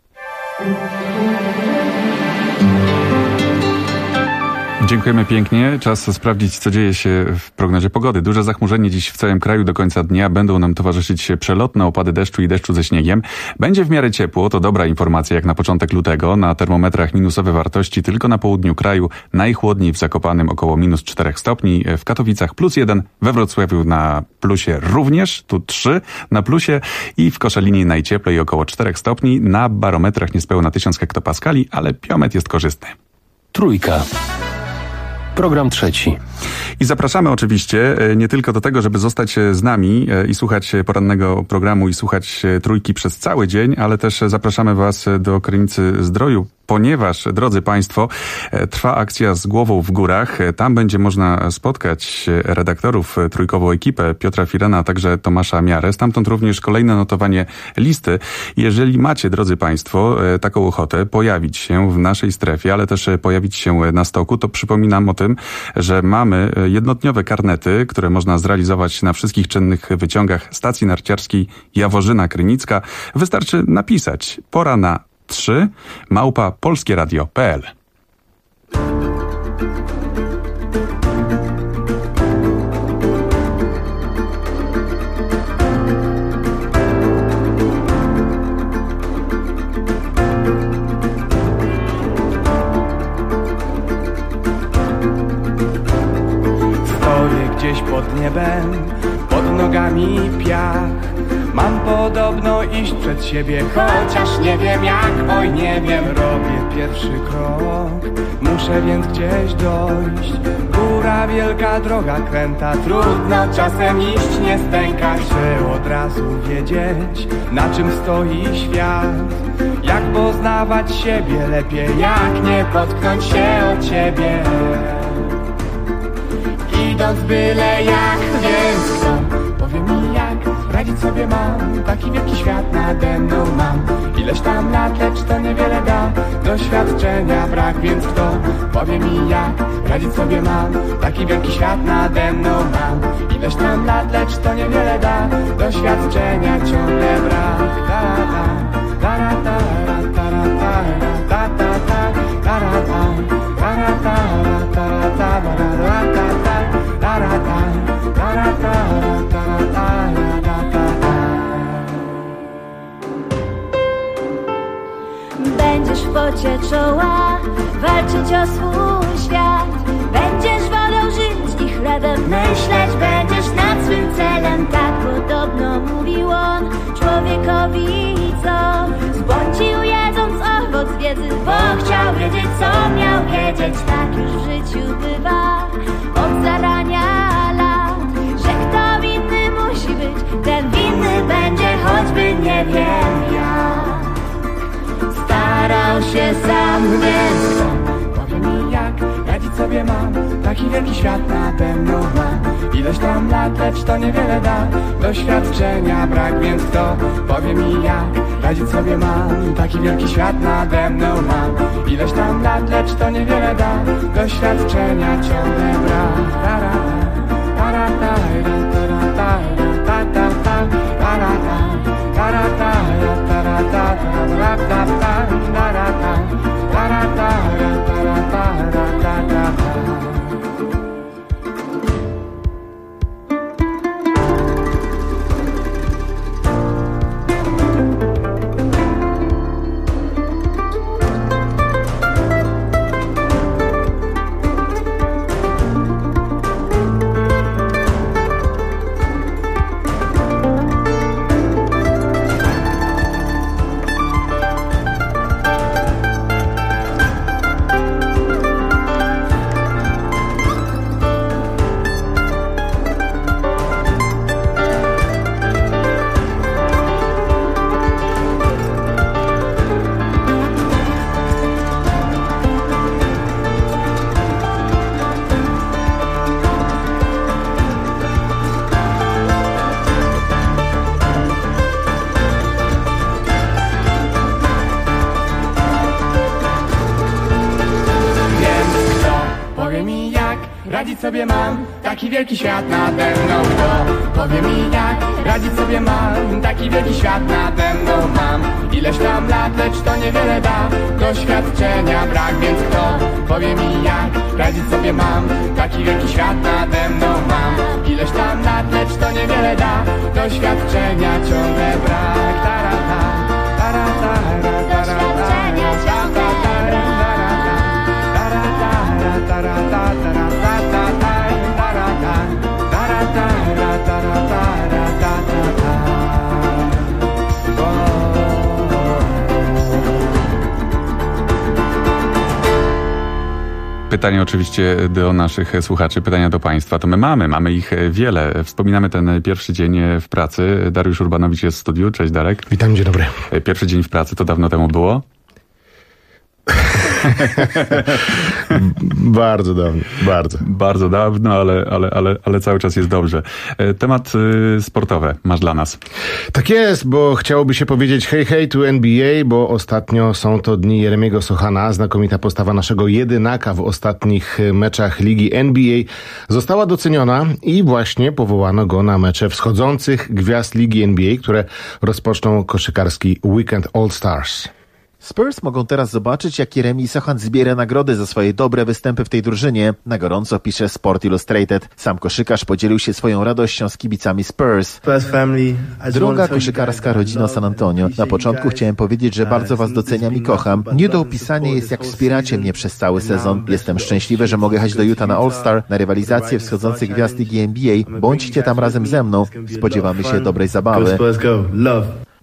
Dziękujemy pięknie. Czas sprawdzić, co dzieje się w prognozie pogody. Duże zachmurzenie dziś w całym kraju do końca dnia. Będą nam towarzyszyć przelotne opady deszczu i deszczu ze śniegiem. Będzie w miarę ciepło, to dobra informacja jak na początek lutego. Na termometrach minusowe wartości tylko na południu kraju. Najchłodniej w Zakopanem około -4 stopni. W Katowicach +1, we Wrocławiu na plusie również, tu 3 na plusie i w Koszalinie najcieplej około 4 stopni. Na barometrach niespełna 1000 hektopaskali, ale piometr jest korzystny. Trójka. Program trzeci. I zapraszamy oczywiście nie tylko do tego, żeby zostać z nami i słuchać porannego programu i słuchać Trójki przez cały dzień, ale też zapraszamy Was do Krynicy Zdroju, ponieważ, drodzy Państwo, trwa akcja Z głową w górach. Tam będzie można spotkać redaktorów, trójkową ekipę Piotra Firena, a także Tomasza Miarę. Stamtąd również kolejne notowanie listy. Jeżeli macie, drodzy Państwo, taką ochotę pojawić się w naszej strefie, ale też pojawić się na stoku, to przypominam o tym, że mamy jednodniowe karnety, które można zrealizować na wszystkich czynnych wyciągach stacji narciarskiej Jaworzyna Krynicka. Wystarczy napisać pora na 3@polskieradio.pl. Stoję gdzieś pod niebem, pod nogami piach. Mam podobny trudno iść przed siebie, chociaż nie wiem jak, oj nie wiem. Robię pierwszy krok, muszę więc gdzieś dojść. Góra wielka, droga kręta, trudno czasem iść, nie stękać. Chcę od razu wiedzieć, na czym stoi świat. Jak poznawać siebie lepiej, jak nie potknąć się o ciebie. Idąc byle jak, więc kto powie mi jak radzić sobie mam, taki wielki świat nade mną mam. Ileś tam lat, lecz to niewiele da, doświadczenia brak, więc kto powie mi jak radzić sobie mam, taki wielki świat nade mną mam. Ileś tam lat, lecz to niewiele da, doświadczenia ciągle brak. Będziesz w pocie czoła walczyć o swój świat. Będziesz wodą żyć i chlebem myśleć. Będziesz nad swym celem, tak podobno mówił on człowiekowi, co zbłądził jedząc owoc wiedzy, bo chciał wiedzieć, co miał wiedzieć. Tak już w życiu bywa od zarania lat, że kto winny musi być, ten winny będzie, choćby nie wiem jak. Starał się sam, więc kto powie mi jak radzić sobie mam, taki wielki świat nade mną mam. Ileś tam lat, lecz to niewiele da, doświadczenia brak, więc kto powie mi jak radzić sobie mam, taki wielki świat nade mną mam. Ileś tam lat, lecz to niewiele da, doświadczenia ciągle brak. Radzić sobie mam, taki wielki świat nade mną. Kto powie mi jak radzić sobie mam, taki wielki świat nade mną mam. Ileś tam lat, lecz to niewiele da, doświadczenia brak, więc kto powie mi jak radzić sobie mam, taki wielki świat nade mną mam. Ileś tam lat, lecz to niewiele da, doświadczenia ciągle brak. Doświadczenia ciągle Pytanie oczywiście do naszych słuchaczy, pytania do Państwa. To my mamy ich wiele. Wspominamy ten pierwszy dzień w pracy. Dariusz Urbanowicz jest w studiu. Cześć Darek. Witam, dzień dobry. Pierwszy dzień w pracy to dawno temu było? Bardzo dawno, bardzo. Bardzo dawno, ale cały czas jest dobrze. Temat sportowy masz dla nas. Tak jest, bo chciałoby się powiedzieć hej tu NBA, bo ostatnio są to dni Jeremiego Sochana. Znakomita postawa naszego jedynaka w ostatnich meczach ligi NBA została doceniona i właśnie powołano go na mecze wschodzących gwiazd ligi NBA, które rozpoczną koszykarski Weekend All Stars. Spurs mogą teraz zobaczyć, jak Jeremy Sochan zbiera nagrody za swoje dobre występy w tej drużynie. Na gorąco pisze Sport Illustrated. Sam koszykarz podzielił się swoją radością z kibicami Spurs. Droga koszykarska rodzina San Antonio. Na początku chciałem powiedzieć, że bardzo was doceniam i kocham. Nie do opisania jest, jak wspieracie mnie przez cały sezon. Jestem szczęśliwy, że mogę jechać do Utah na All-Star, na rywalizację wschodzących gwiazd ligi NBA. Bądźcie tam razem ze mną. Spodziewamy się dobrej zabawy.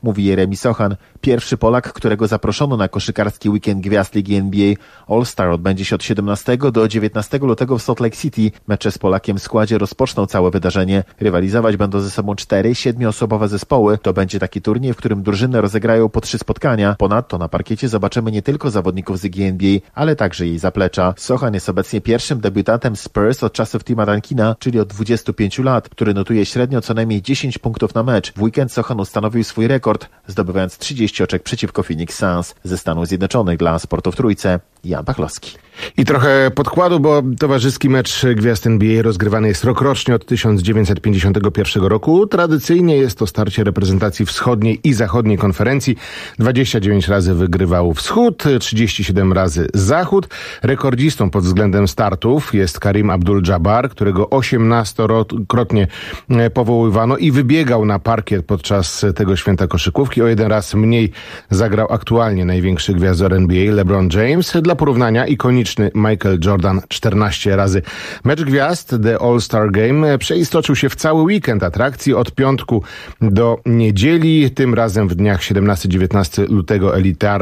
mówi Jeremy Sochan, pierwszy Polak, którego zaproszono na koszykarski weekend gwiazd Ligi NBA All-Star. Odbędzie się od 17 do 19 lutego w Salt Lake City. Mecze z Polakiem w składzie rozpoczną całe wydarzenie. Rywalizować będą ze sobą 4 7-osobowe zespoły. To będzie taki turniej, w którym drużyny rozegrają po 3 spotkania. Ponadto na parkiecie zobaczymy nie tylko zawodników z Ligi NBA, ale także jej zaplecza. Sochan jest obecnie pierwszym debiutantem Spurs od czasów Tima Duncana, czyli od 25 lat, który notuje średnio co najmniej 10 punktów na mecz. W weekend Sochan ustanowił swój rekord, zdobywając 30 oczek przeciwko Phoenix Suns. Ze Stanów Zjednoczonych dla Sportu w Trójce, Jan Pachlowski. I trochę podkładu, bo towarzyski mecz gwiazd NBA rozgrywany jest rokrocznie od 1951 roku. Tradycyjnie jest to starcie reprezentacji wschodniej i zachodniej konferencji. 29 razy wygrywał Wschód, 37 razy Zachód. Rekordzistą pod względem startów jest Karim Abdul-Jabbar, którego 18-krotnie powoływano i wybiegał na parkiet podczas tego święta koszykówki. O jeden raz mniej zagrał aktualnie największy gwiazdor NBA LeBron James. Dla porównania ikoniczny Michael Jordan 14 razy. Mecz gwiazd, The All-Star Game, przeistoczył się w cały weekend atrakcji od piątku do niedzieli. Tym razem w dniach 17-19 lutego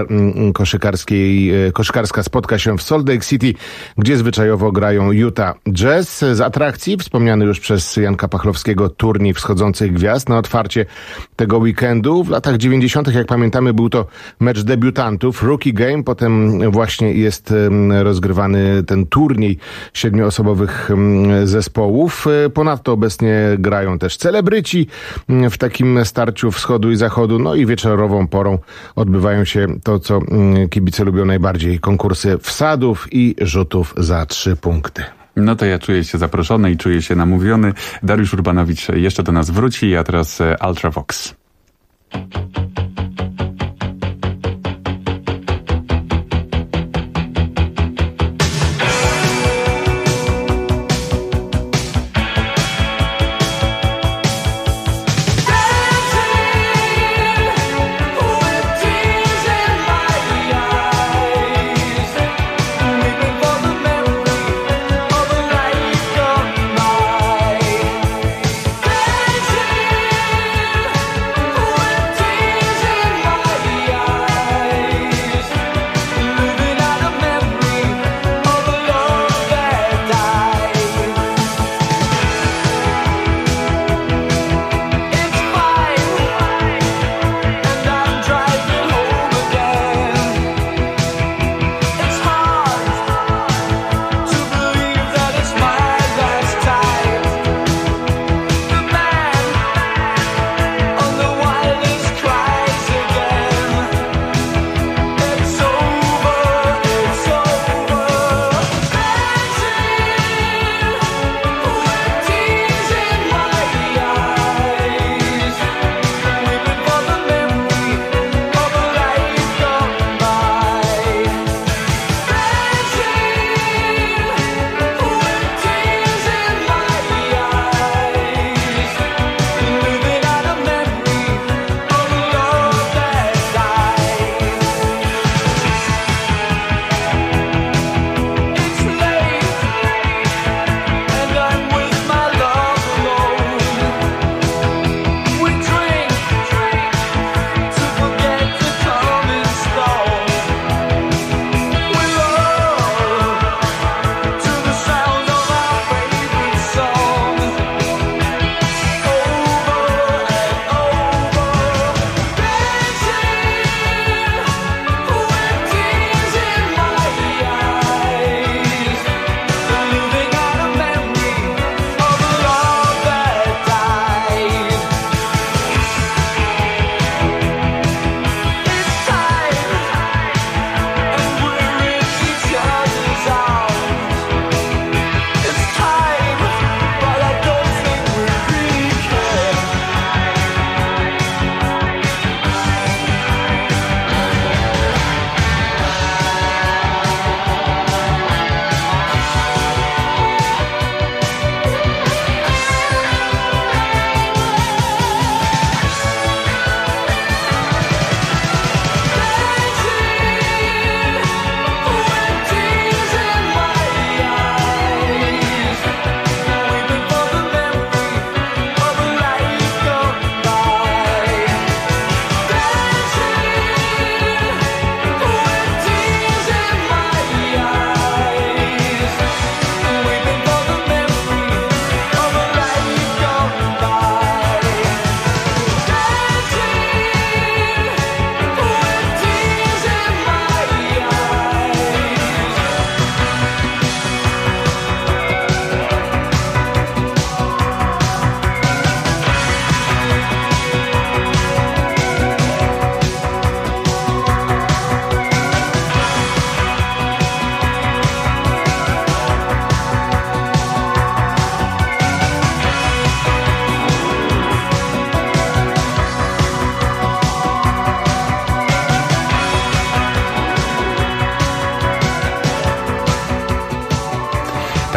koszykarska spotka się w Salt Lake City, gdzie zwyczajowo grają Utah Jazz. Z atrakcji wspomniany już przez Janka Pachlowskiego turniej wschodzących gwiazd na otwarcie tego weekendu. W latach 90., jak pamiętamy, był to mecz debiutantów, Rookie Game, potem właśnie jest rozgrywany ten turniej 7-osobowych zespołów. Ponadto obecnie grają też celebryci w takim starciu wschodu i zachodu. No i wieczorową porą odbywają się to, co kibice lubią najbardziej, konkursy wsadów i rzutów za 3 punkty. No to ja czuję się zaproszony i czuję się namówiony. Dariusz Urbanowicz jeszcze do nas wróci, a teraz Ultravox. Dancing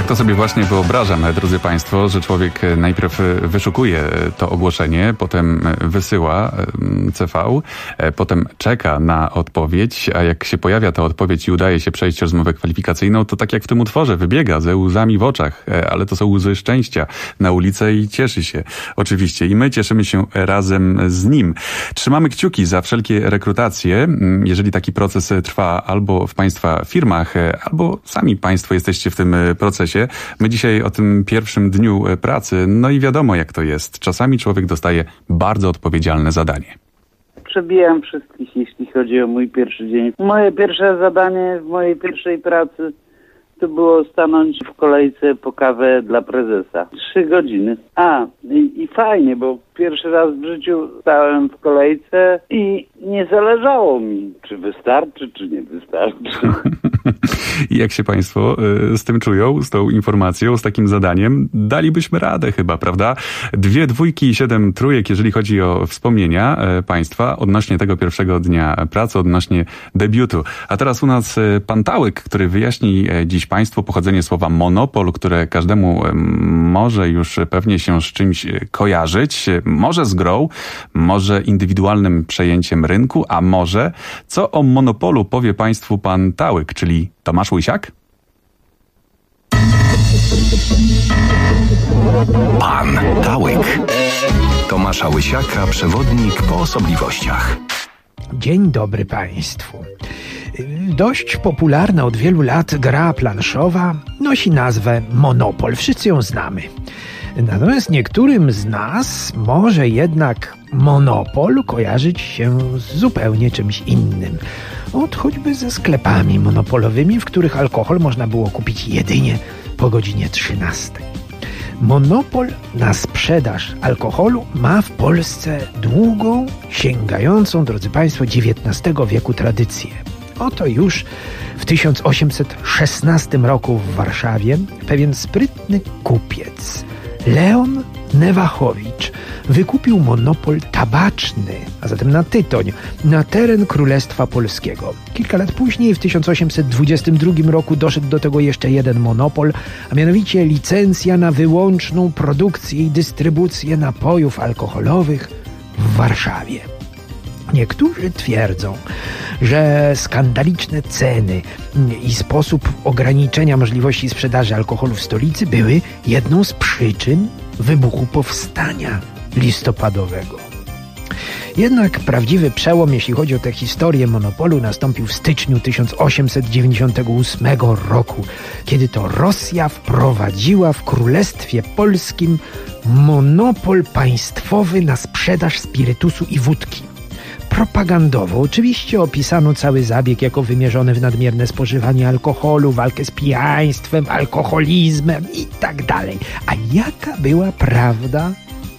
to sobie właśnie wyobrażam, drodzy Państwo, że człowiek najpierw wyszukuje to ogłoszenie, potem wysyła CV, potem czeka na odpowiedź, a jak się pojawia ta odpowiedź i udaje się przejść rozmowę kwalifikacyjną, to tak jak w tym utworze, wybiega ze łzami w oczach, ale to są łzy szczęścia na ulicę i cieszy się. Oczywiście i my cieszymy się razem z nim. Trzymamy kciuki za wszelkie rekrutacje, jeżeli taki proces trwa albo w Państwa firmach, albo sami Państwo jesteście w tym procesie. My dzisiaj o tym pierwszym dniu pracy, no i wiadomo jak to jest. Czasami człowiek dostaje bardzo odpowiedzialne zadanie. Przebijam wszystkich, jeśli chodzi o mój pierwszy dzień. Moje pierwsze zadanie w mojej pierwszej pracy to było stanąć w kolejce po kawę dla prezesa. 3 godziny. I fajnie, bo pierwszy raz w życiu stałem w kolejce i nie zależało mi, czy wystarczy, czy nie wystarczy. I jak się Państwo z tym czują, z tą informacją, z takim zadaniem? Dalibyśmy radę chyba, prawda? 2 dwójki i 7 trójek, jeżeli chodzi o wspomnienia Państwa odnośnie tego pierwszego dnia pracy, odnośnie debiutu. A teraz u nas pan Tałyk, który wyjaśni dziś Państwu pochodzenie słowa monopol, które każdemu może już pewnie się z czymś kojarzyć. Może z grą, może indywidualnym przejęciem rynku, a może co o monopolu powie Państwu pan Tałyk, czyli Tomasz Łysiak? Pan Tałyk. Tomasza Łysiaka, przewodnik po osobliwościach. Dzień dobry Państwu. Dość popularna od wielu lat gra planszowa nosi nazwę Monopol. Wszyscy ją znamy. Natomiast niektórym z nas może jednak monopol kojarzyć się z zupełnie czymś innym. Choćby ze sklepami monopolowymi, w których alkohol można było kupić jedynie po godzinie 13. Monopol na sprzedaż alkoholu ma w Polsce długą, sięgającą, drodzy Państwo, XIX wieku tradycję. Oto już w 1816 roku w Warszawie pewien sprytny kupiec, Leon Newachowicz, wykupił monopol tabaczny, a zatem na tytoń, na teren Królestwa Polskiego. Kilka lat później, w 1822 roku, doszedł do tego jeszcze jeden monopol, a mianowicie licencja na wyłączną produkcję i dystrybucję napojów alkoholowych w Warszawie. Niektórzy twierdzą, że skandaliczne ceny i sposób ograniczenia możliwości sprzedaży alkoholu w stolicy były jedną z przyczyn wybuchu powstania listopadowego. Jednak prawdziwy przełom, jeśli chodzi o tę historię monopolu, nastąpił w styczniu 1898 roku, kiedy to Rosja wprowadziła w Królestwie Polskim monopol państwowy na sprzedaż spirytusu i wódki. Propagandowo oczywiście opisano cały zabieg jako wymierzony w nadmierne spożywanie alkoholu, walkę z pijaństwem, alkoholizmem i tak dalej. A jaka była prawda?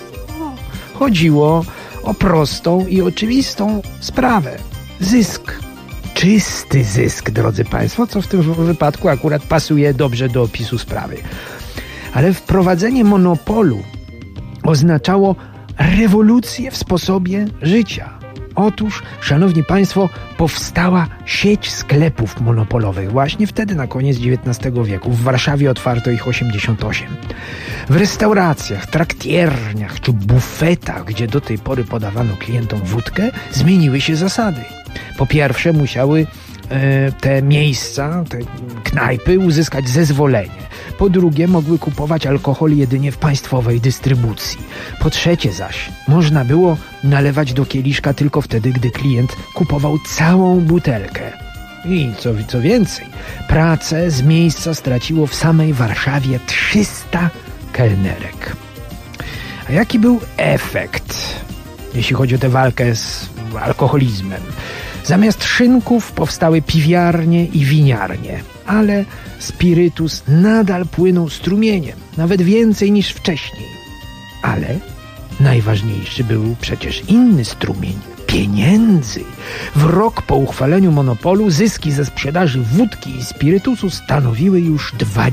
Chodziło o prostą i oczywistą sprawę. Zysk. Czysty zysk, drodzy Państwo, co w tym wypadku akurat pasuje dobrze do opisu sprawy. Ale wprowadzenie monopolu oznaczało rewolucję w sposobie życia. Otóż, szanowni Państwo, powstała sieć sklepów monopolowych. Właśnie wtedy, na koniec XIX wieku. W Warszawie otwarto ich 88. W restauracjach, traktierniach czy bufetach, gdzie do tej pory podawano klientom wódkę, zmieniły się zasady. Po pierwsze, musiały te miejsca, te knajpy uzyskać zezwolenie. Po drugie, mogły kupować alkohol jedynie w państwowej dystrybucji. Po trzecie zaś, można było nalewać do kieliszka tylko wtedy, gdy klient kupował całą butelkę. I co więcej, pracę z miejsca straciło w samej Warszawie 300 kelnerek. A jaki był efekt, jeśli chodzi o tę walkę z alkoholizmem? Zamiast szynków powstały piwiarnie i winiarnie, ale spirytus nadal płynął strumieniem, nawet więcej niż wcześniej. Ale najważniejszy był przecież inny strumień – pieniędzy. W rok po uchwaleniu monopolu zyski ze sprzedaży wódki i spirytusu stanowiły już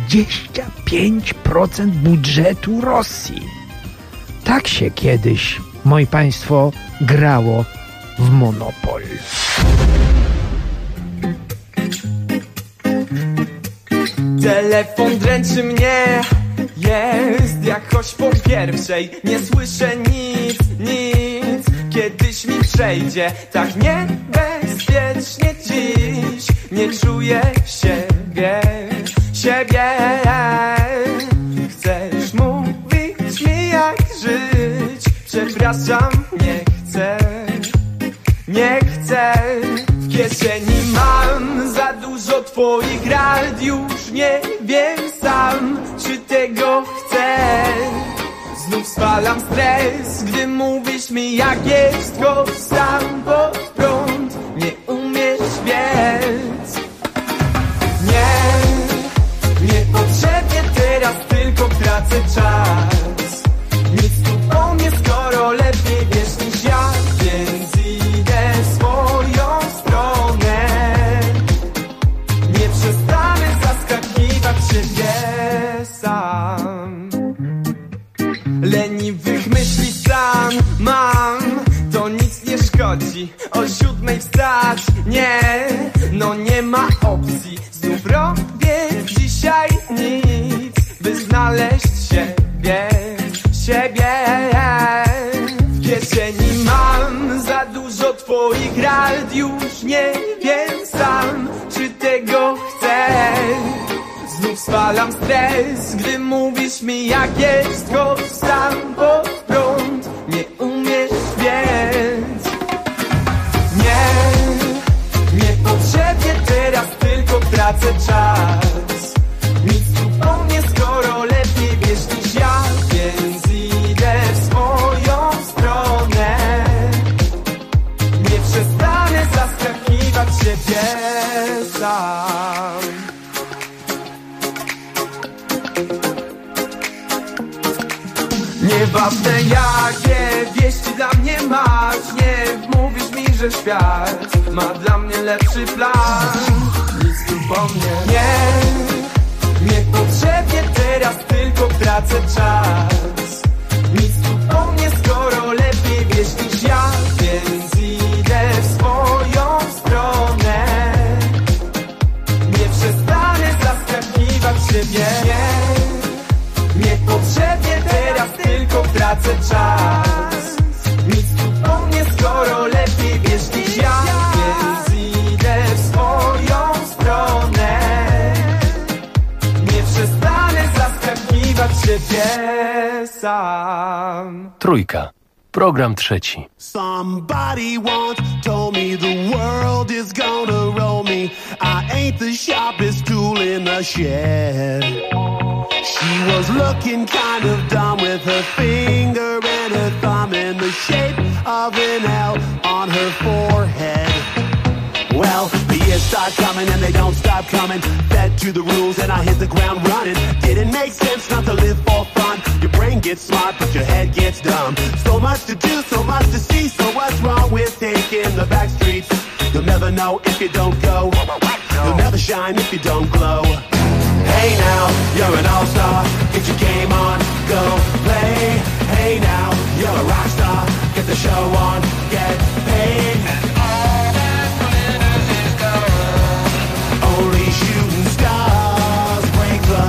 25% budżetu Rosji. Tak się kiedyś, moi Państwo, grało w monopol. Telefon dręczy mnie, jest jakoś po pierwszej. Nie słyszę nic, kiedyś mi przejdzie. Tak niebezpiecznie dziś, nie czuję siebie. Chcesz mówić mi jak żyć? Przepraszam, nie chcę. W kieszeni mam za dużo twoich rad, już nie wiem sam, czy tego chcę. Znów spalam stres, gdy mówisz mi jak jest, choć sam pod prąd nie umiesz biec. Niepotrzebnie teraz tylko tracę czas. Nic tu po mnie, skoro lepiej wiesz niż ja, więc idę swoją stronę. Nie przestanę zaskakiwać siebie sam. Leniwych myśli sam mam, to nic nie szkodzi. O 7:00 wstać, nie ma opcji. Znów robię dzisiaj nic, by znaleźć siebie. W kieszeni mam za dużo twoich rad, już nie wiem sam, czy tego chcę. Znów spalam stres, gdy mówisz mi jak jest, choć sam pod prąd nie umiesz biec. Niepotrzebnie teraz tylko tracę czas. Nic tu po mnie, skoro lepiej wiesz niż ja, więc idę w swoją stronę. Nie przestanę zaskakiwać siebie sam. Nieważne jakie wieści dla mnie masz, nie mówisz mi, że świat ma dla mnie lepszy plan. Nic tu po mnie, niepotrzebnie teraz tylko tracę czas. Nic tu po mnie, skoro lepiej wiesz niż ja, więc idę w swoją stronę. Nie przestanę zaskakiwać siebie. Niepotrzebnie teraz tylko tracę czas. Nic tu po mnie, skoro lepiej wiesz niż ja, więc idę w swoją stronę. Nie przestanę zaskakiwać siebie sam. Trójka. Program trzeci. Somebody once told me the world is gonna roll me. I ain't the sharpest tool in the shed. She was looking kind of dumb with her finger and her thumb in the shape of an L on her forehead. Well, the years start coming and they don't stop coming. Fed to the rules and I hit the ground running. Didn't make sense not to live for fun. Your brain gets smart but your head gets dumb. So much to do, so much to see. So what's wrong with taking the back streets? You'll never know if you don't go. You'll never shine if you don't glow. Hey now, you're an all-star. Get your game on, go play. Hey now, you're a rock star. Get the show on, get paid. And all that glitters is gold. Only shooting stars break the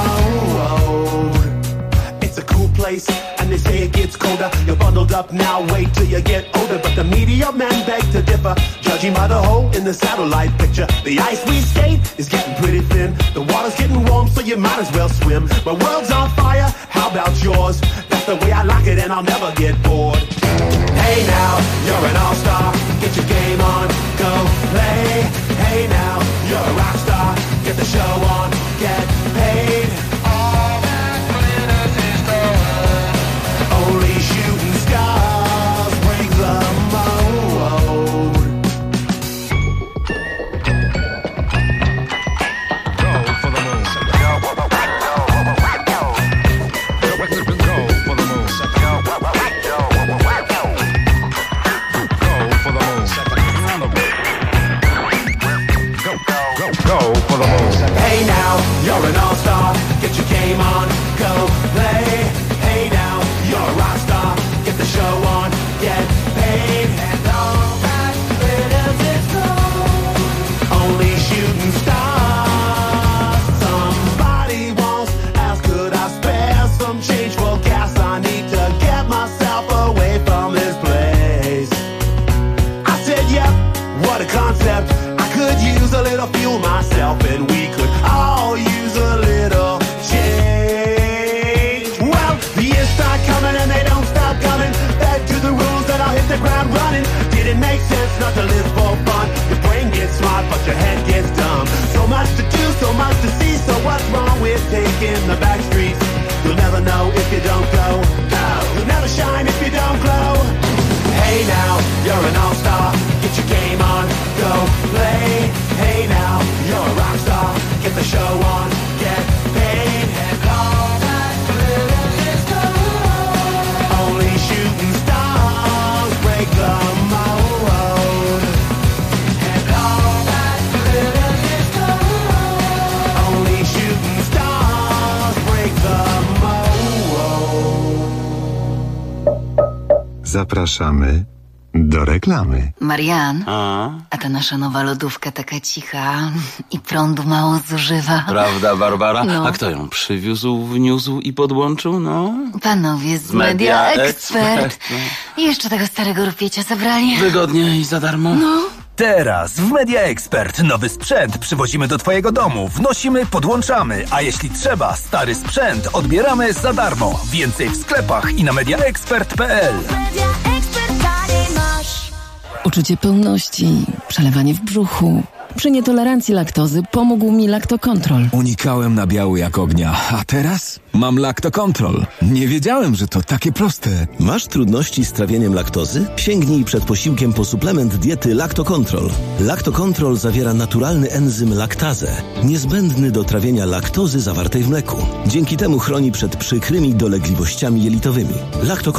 mold. It's a cool place, and they say it gets colder. You're bundled up now, wait till you get older. But the media men beg to differ, judging by the hole in the satellite picture. The ice we skate is getting pretty thin. The water's getting warm, so you might as well swim. My world's on fire, how about yours? That's the way I like it, and I'll never get bored. Hey now, you're an all-star. Get your game on, go play. Hey now, you're a rock star. Get the show on, get paid. All that glitters is gold. Only shooting stars break the mold. Go for the moon. Go for the moon. Go for the moon. what a concept. I could use a little fuel myself, and we could all use a little change. Well, the years start coming and they don't stop coming. Back to the rules that I'll hit the ground running. Didn't make sense not to live for fun. Your brain gets smart, but your head gets dumb. So much to do, so much to see. So what's wrong with taking the back streets? You'll never know if you don't go. You'll never shine if you don't glow. Hey now, you're an all-star. Get your game on, go play. Hey now, you're a rock star. Get the show on, get paid. And all that glitters is gold. Only shooting stars break the mold. And all that glitters is gold. Only shooting stars break the mold. Zapraszamy do reklamy. Marian, a ta nasza nowa lodówka taka cicha i prądu mało zużywa. Prawda, Barbara? No. A kto ją przywiózł, wniósł i podłączył? No. Panowie z Media Expert. I jeszcze tego starego rupiecie zabrali. Wygodnie i za darmo. No. Teraz w Media Expert nowy sprzęt przywozimy do twojego domu, wnosimy, podłączamy, a jeśli trzeba, stary sprzęt odbieramy za darmo. Więcej w sklepach i na mediaexpert.pl. Uczucie pełności, przelewanie w brzuchu. Przy nietolerancji laktozy pomógł mi Lactocontrol. Unikałem nabiału jak ognia, a teraz mam Lactocontrol. Nie wiedziałem, że to takie proste. Masz trudności z trawieniem laktozy? Sięgnij przed posiłkiem po suplement diety Lactocontrol. Lactocontrol zawiera naturalny enzym laktazę, niezbędny do trawienia laktozy zawartej w mleku. Dzięki temu chroni przed przykrymi dolegliwościami jelitowymi.